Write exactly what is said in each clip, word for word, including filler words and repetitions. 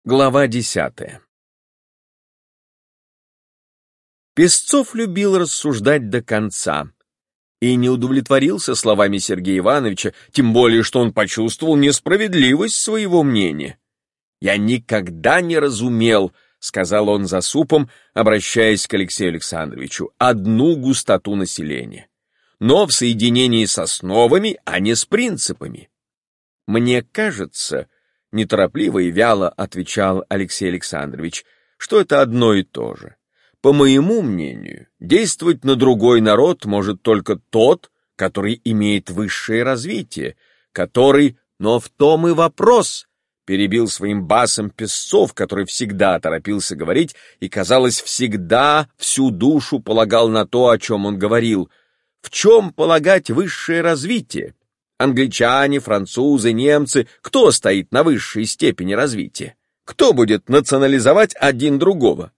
Глава десятая. Песцов любил рассуждать до конца и не удовлетворился словами Сергея Ивановича, тем более, что он почувствовал несправедливость своего мнения. «Я никогда не разумел, — сказал он за супом, обращаясь к Алексею Александровичу, — одну густоту населения, но в соединении с основами, а не с принципами. Мне кажется, — неторопливо и вяло отвечал Алексей Александрович, — что это одно и то же. По моему мнению, действовать на другой народ может только тот, который имеет высшее развитие, который... Но в том и вопрос, — перебил своим басом Песцов, который всегда торопился говорить и, казалось, всегда всю душу полагал на то, о чем он говорил. В чем полагать высшее развитие? Англичане, французы, немцы, кто стоит на высшей степени развития? Кто будет национализовать один другого?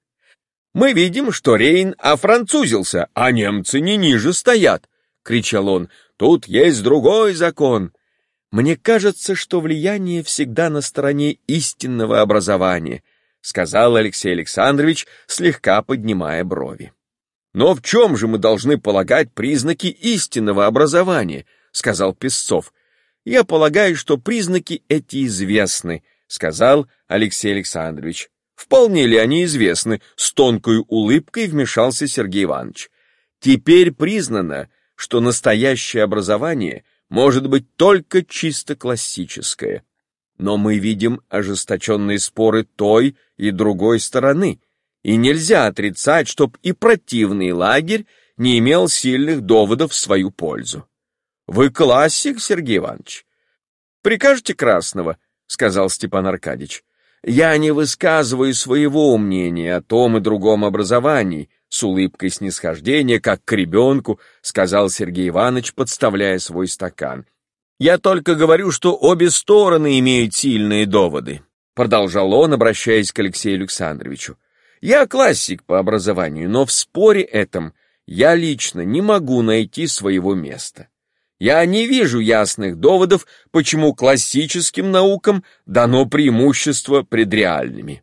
Мы видим, что Рейн офранцузился, а немцы не ниже стоят, — кричал он. Тут есть другой закон. Мне кажется, что влияние всегда на стороне истинного образования, — сказал Алексей Александрович, слегка поднимая брови. Но в чем же мы должны полагать признаки истинного образования? — сказал Песцов. «Я полагаю, что признаки эти известны», — сказал Алексей Александрович. «Вполне ли они известны?» — с тонкой улыбкой вмешался Сергей Иванович. «Теперь признано, что настоящее образование может быть только чисто классическое. Но мы видим ожесточенные споры той и другой стороны, и нельзя отрицать, чтоб и противный лагерь не имел сильных доводов в свою пользу. Вы классик, Сергей Иванович. Прикажете красного, — сказал Степан Аркадьич. Я не высказываю своего мнения о том и другом образовании, — с улыбкой снисхождения, как к ребенку, — сказал Сергей Иванович, подставляя свой стакан. Я только говорю, что обе стороны имеют сильные доводы, — продолжал он, обращаясь к Алексею Александровичу. Я классик по образованию, но в споре этом я лично не могу найти своего места. Я не вижу ясных доводов, почему классическим наукам дано преимущество пред реальными.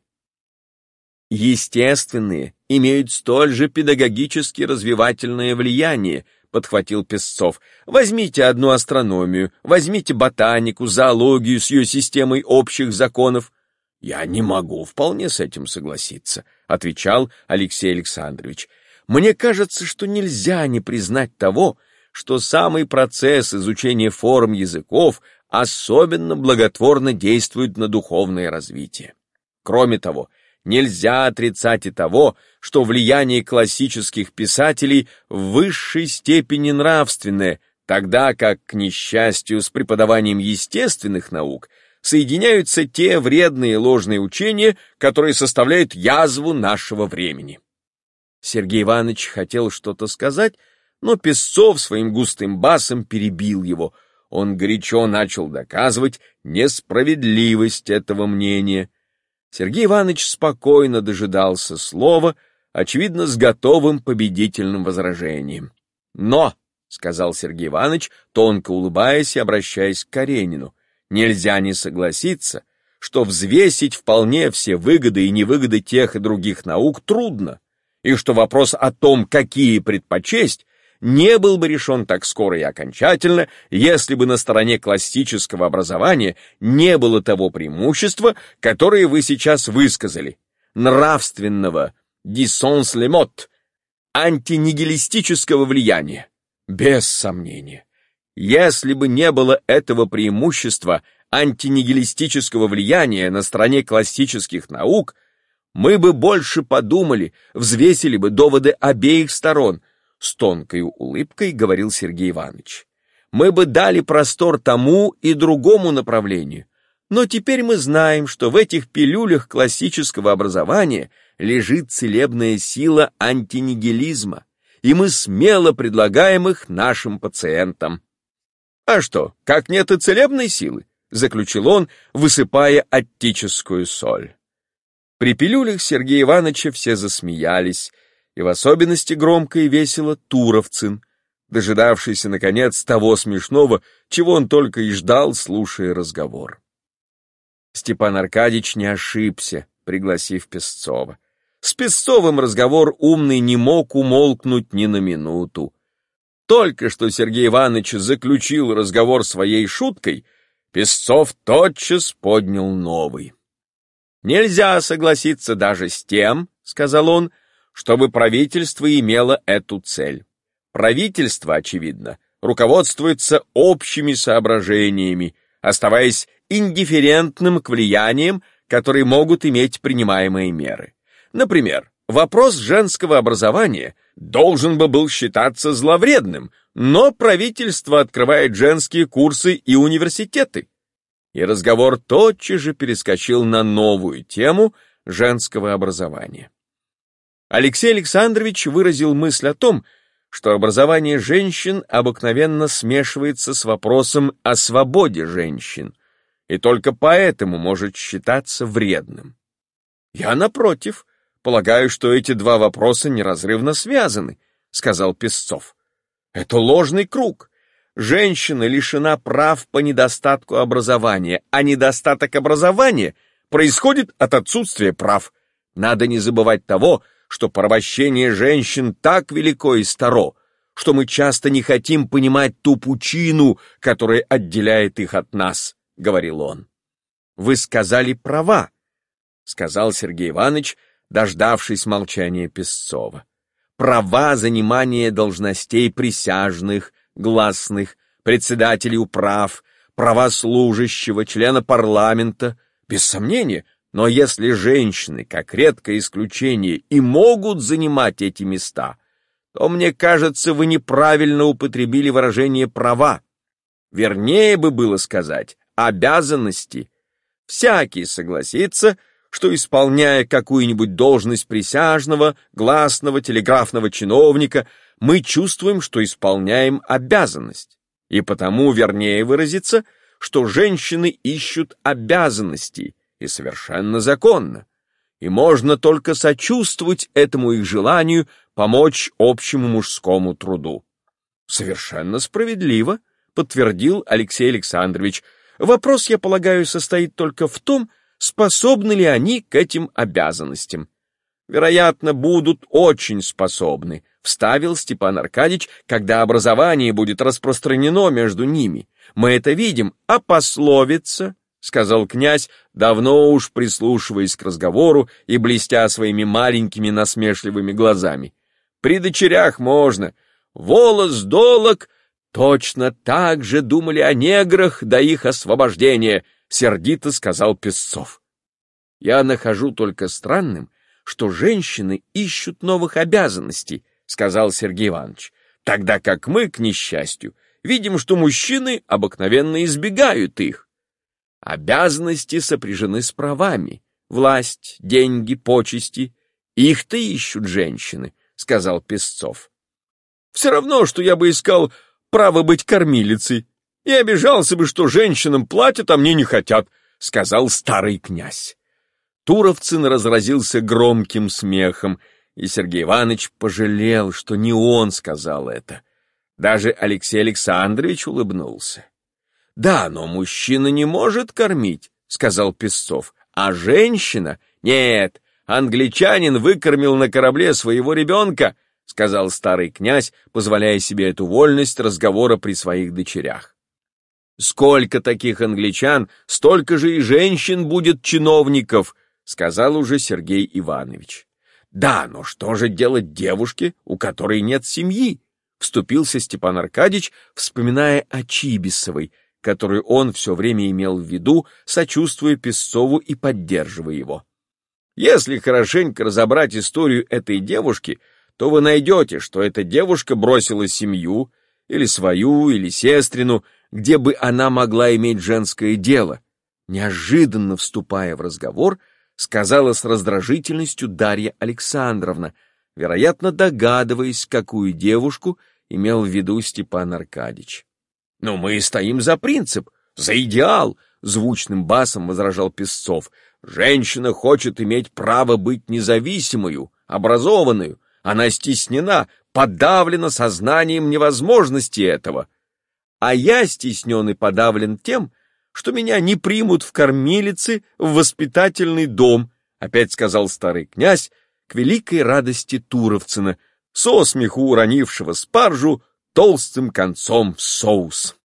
Естественные имеют столь же педагогически развивательное влияние, подхватил Песцов. Возьмите одну астрономию, возьмите ботанику, зоологию с ее системой общих законов. Я не могу вполне с этим согласиться, отвечал Алексей Александрович. Мне кажется, что нельзя не признать того, что самый процесс изучения форм языков особенно благотворно действует на духовное развитие. Кроме того, нельзя отрицать и того, что влияние классических писателей в высшей степени нравственное, тогда как, к несчастью, с преподаванием естественных наук соединяются те вредные ложные учения, которые составляют язву нашего времени. Сергей Иванович хотел что-то сказать, но Песцов своим густым басом перебил его. Он горячо начал доказывать несправедливость этого мнения. Сергей Иванович спокойно дожидался слова, очевидно, с готовым победительным возражением. «Но», — сказал Сергей Иванович, тонко улыбаясь и обращаясь к Каренину, «нельзя не согласиться, что взвесить вполне все выгоды и невыгоды тех и других наук трудно, и что вопрос о том, какие предпочесть, не был бы решен так скоро и окончательно, если бы на стороне классического образования не было того преимущества, которое вы сейчас высказали, нравственного, dissens le mot, антинигилистического влияния. Без сомнения. Если бы не было этого преимущества антинигилистического влияния на стороне классических наук, мы бы больше подумали, взвесили бы доводы обеих сторон, с тонкой улыбкой говорил Сергей Иванович. Мы бы дали простор тому и другому направлению. Но теперь мы знаем, что в этих пилюлях классического образования лежит целебная сила антинигилизма, и мы смело предлагаем их нашим пациентам. А что, как нет и целебной силы? Заключил он, высыпая аттическую соль. При пилюлях Сергея Ивановича все засмеялись, и в особенности громко и весело Туровцын, дожидавшийся, наконец, того смешного, чего он только и ждал, слушая разговор. Степан Аркадьич не ошибся, пригласив Песцова. С Песцовым разговор умный не мог умолкнуть ни на минуту. Только что Сергей Иванович заключил разговор своей шуткой, Песцов тотчас поднял новый. «Нельзя согласиться даже с тем, — сказал он, — чтобы правительство имело эту цель. Правительство, очевидно, руководствуется общими соображениями, оставаясь индифферентным к влияниям, которые могут иметь принимаемые меры. Например, вопрос женского образования должен бы был считаться зловредным, но правительство открывает женские курсы и университеты». И разговор тотчас же перескочил на новую тему женского образования. Алексей Александрович выразил мысль о том, что образование женщин обыкновенно смешивается с вопросом о свободе женщин, и только поэтому может считаться вредным. «Я, напротив, полагаю, что эти два вопроса неразрывно связаны», — сказал Песцов. «Это ложный круг. Женщина лишена прав по недостатку образования, а недостаток образования происходит от отсутствия прав. Надо не забывать того, что порабощение женщин так велико и старо, что мы часто не хотим понимать ту пучину, которая отделяет их от нас», — говорил он. «Вы сказали права», — сказал Сергей Иванович, дождавшись молчания Песцова. «Права занимания должностей присяжных, гласных, председателей управ, права служащего, члена парламента, без сомнения. Но если женщины, как редкое исключение, и могут занимать эти места, то, мне кажется, вы неправильно употребили выражение «права». Вернее бы было сказать «обязанности». Всякий согласится, что, исполняя какую-нибудь должность присяжного, гласного, телеграфного чиновника, мы чувствуем, что исполняем обязанность. И потому вернее выразиться, что женщины ищут обязанностей, и совершенно законно. И можно только сочувствовать этому их желанию помочь общему мужскому труду. «Совершенно справедливо», — подтвердил Алексей Александрович. «Вопрос, я полагаю, состоит только в том, способны ли они к этим обязанностям». «Вероятно, будут очень способны», — вставил Степан Аркадьич, «когда образование будет распространено между ними. Мы это видим, а пословица...» — сказал князь, давно уж прислушиваясь к разговору и блестя своими маленькими насмешливыми глазами. «При дочерях можно. Волос долог». «Точно так же думали о неграх до их освобождения», — сердито сказал Песцов. «Я нахожу только странным, что женщины ищут новых обязанностей», — сказал Сергей Иванович, «тогда как мы, к несчастью, видим, что мужчины обыкновенно избегают их». «Обязанности сопряжены с правами, власть, деньги, почести. Их-то ищут женщины», — сказал Песцов. «Все равно, что я бы искал право быть кормилицей, и обижался бы, что женщинам платят, а мне не хотят», — сказал старый князь. Туровцын разразился громким смехом, и Сергей Иванович пожалел, что не он сказал это. Даже Алексей Александрович улыбнулся. «Да, но мужчина не может кормить», — сказал Песцов, «а женщина? Нет, англичанин выкормил на корабле своего ребенка», — сказал старый князь, позволяя себе эту вольность разговора при своих дочерях. «Сколько таких англичан, столько же и женщин будет чиновников», — сказал уже Сергей Иванович. «Да, но что же делать девушке, у которой нет семьи?» — вступился Степан Аркадьич, вспоминая о Чибисовой, которую он все время имел в виду, сочувствуя Песцову и поддерживая его. «Если хорошенько разобрать историю этой девушки, то вы найдете, что эта девушка бросила семью, или свою, или сестрину, где бы она могла иметь женское дело», неожиданно вступая в разговор, сказала с раздражительностью Дарья Александровна, вероятно, догадываясь, какую девушку имел в виду Степан Аркадьич. «Но мы стоим за принцип, за идеал», — звучным басом возражал Песцов. «Женщина хочет иметь право быть независимою, образованную. Она стеснена, подавлена сознанием невозможности этого. А я стеснен и подавлен тем, что меня не примут в кормилицы в воспитательный дом, опять сказал старый князь, к великой радости Туровцына, со смеху уронившего спаржу толстым концом в соус.